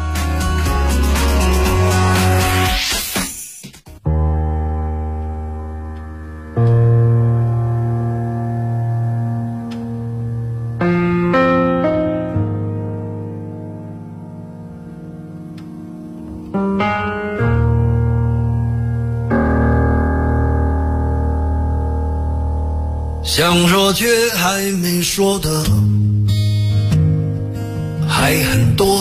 想说却还没说的还很多，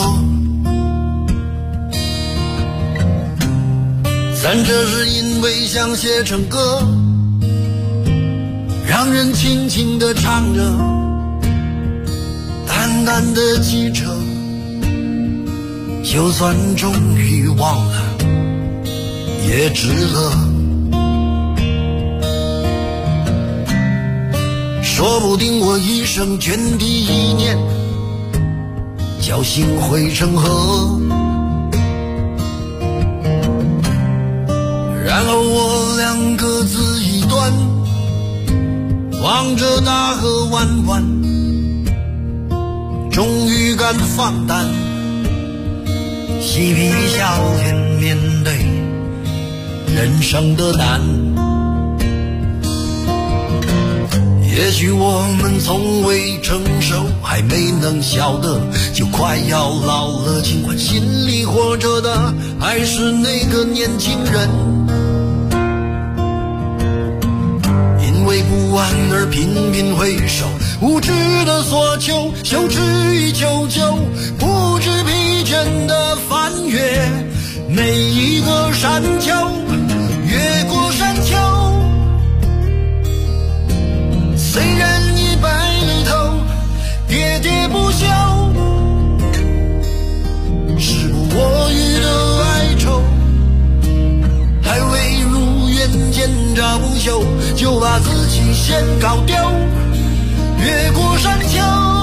但这是因为想写成歌，让人轻轻地唱着，淡淡的记着，就算终于忘了也值了。说不定我一生涓滴一念，侥幸汇成河，然后我俩各自一端，望着大河弯弯，终于敢放胆，嬉皮笑脸面对人生的难。也许我们从未成熟，还没能晓得，就快要老了，尽管心里活着的还是那个年轻人。因为不安而频频回首，无知的所求，羞耻与求救，不知疲倦的翻越每一个山丘，越过山丘。虽然已白了头，喋喋不休，时不我予的哀愁，还未如愿见着不朽，就把自己先搞丢。越过山丘，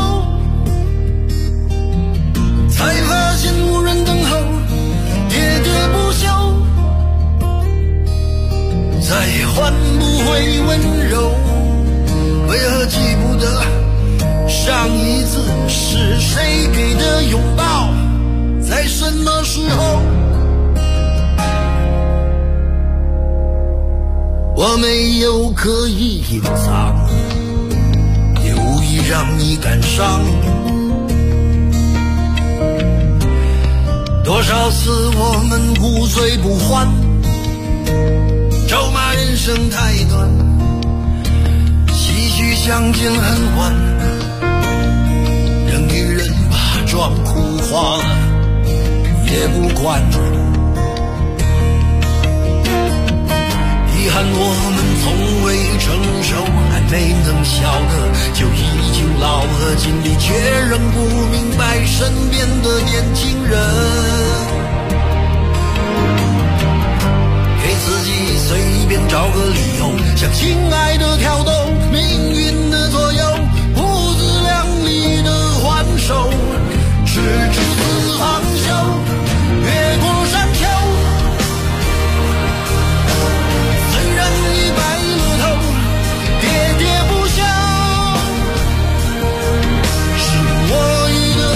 才发现无人等候，喋喋不休，再换不回温柔。为何记不得上一次是谁给的拥抱，在什么时候？我没有刻意隐藏，也无意让你感伤。多少次我们无醉不欢，咒骂人生太短，唏相见恨晚，人与人把妆哭花了也不管。遗憾我们从未成熟，还没能晓得，就已经老了，尽力却仍不明白身边的年轻人。给自己随便找个理由，向亲爱的挑逗，命运的左右，不自量力的还手，直至死方休。越过山丘，虽然已白了头，喋喋不休，是我予的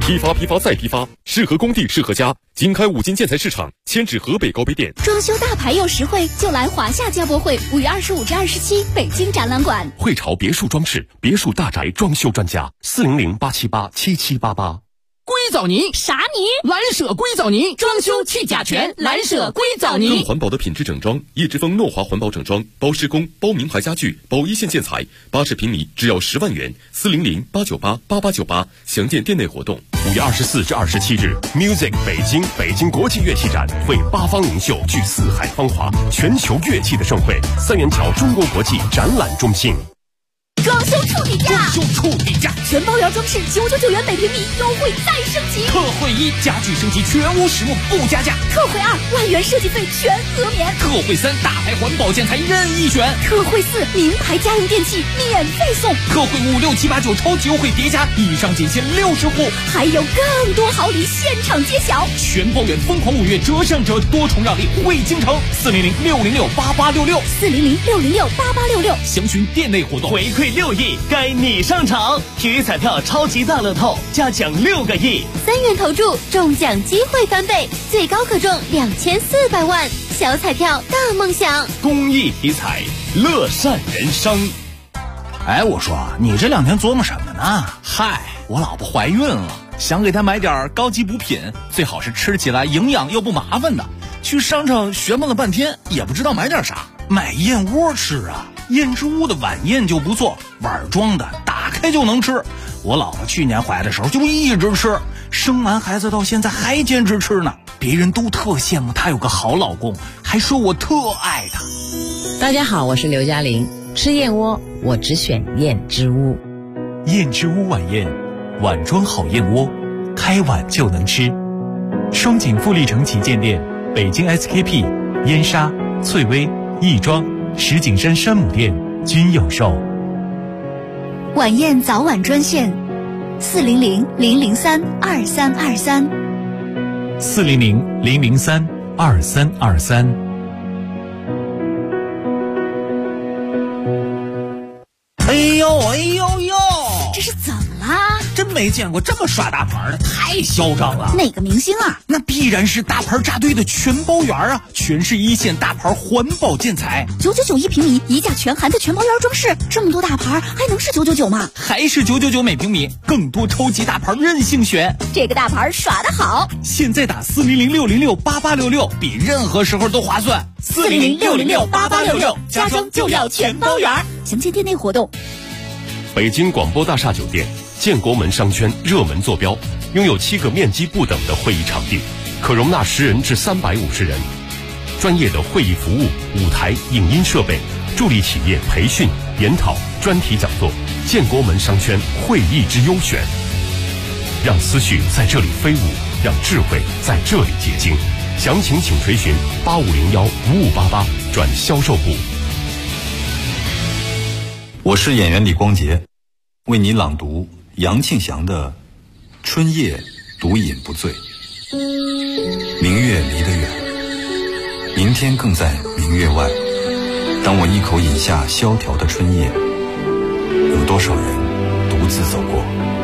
批发再批发，适合工地适合家。经开5金建材市场，迁至河北高碑店。 装修大牌又实惠，就来华夏家博会5月25至27北京展览馆。 汇潮别墅装饰，别墅大宅装修专家，400-878-7788。 硅藻泥啥泥？ 蓝舍硅藻泥，装修去甲醛，蓝舍硅藻泥。 更环保的品质整装，叶之峰诺华环保整装，包施工，包名牌家具，包一线建材，80平米只要10万元，400-898-8898，详见店内活动。 5月24至27日 ，Music 北京国际乐器展，会8方名秀聚四海芳华，全球乐器的盛会，三元桥中国国际展览中心。 装修处底价， 全包圆装饰 999元每平米，优惠再升级。 特惠1，家具升级全屋实木不加价。 特惠2，万元设计费全额免。 特惠3，大牌环保建材任意选。 特惠4，名牌家用电器免费送。 特惠5、6、7、8、9超级优惠叠加，以上仅限60户， 还有更多好礼现场揭晓。 全包圆疯狂5月折上折，多重让利惠京城，400-606-8866，400-606-8866，详询店内活动。 回馈6亿，该你上场！体育彩票超级大乐透，加奖6个亿 ，3元投注，中奖机会翻倍，最高可中2400万。小彩票大梦想， 公益体彩，乐善人生。 哎，我说你这2天琢磨什么呢？ 嗨，我老婆怀孕了，想给她买点高级补品，最好是吃起来营养又不麻烦的。去商场询问了半天，也不知道买点啥。 买燕窝吃啊，燕之屋的晚宴就不错，碗装的，打开就能吃。我老婆去年怀的时候就一直吃，生完孩子到现在还坚持吃呢。别人都特羡慕她有个好老公，还说我特爱她。 大家好，我是刘嘉玲。吃燕窝，我只选燕之屋。 燕之屋晚宴，碗装好燕窝，开碗就能吃。双井富力城旗舰店，北京 SKP、燕莎、翠微、亦庄、石景山山姆店均有售。 晚宴早晚专线400-003-2323 400-003-2323。 哎呦哎呦呦， 这是怎么啦？ 真没见过这么耍大牌的，太嚣张了。 哪个明星啊？ 那必然是大牌扎堆的全包圆啊，全是一线大牌环保建材 ，999一平米，一价全含的全包圆装饰，这么多大牌还能是999吗？ 还是999每平米，更多超级大牌任性选。 这个大牌耍得好， 现在打400-606-8866，比任何时候都划算。 400-606-8866，家装就要全包圆。详见店内活动。 北京广播大厦酒店建国门商圈热门坐标，拥有7个面积不等的会议场地，可容纳10人至350人。专业的会议服务、舞台、影音设备，助力企业培训、研讨、专题讲座。建国门商圈会议之优选，让思绪在这里飞舞，让智慧在这里结晶。详情请垂询8501-5588转销售部。 我是演员李光洁，为你朗读杨庆祥的《春夜独饮不醉》。明月离得远，明天更在明月外。当我一口饮下萧条的春夜，有多少人独自走过？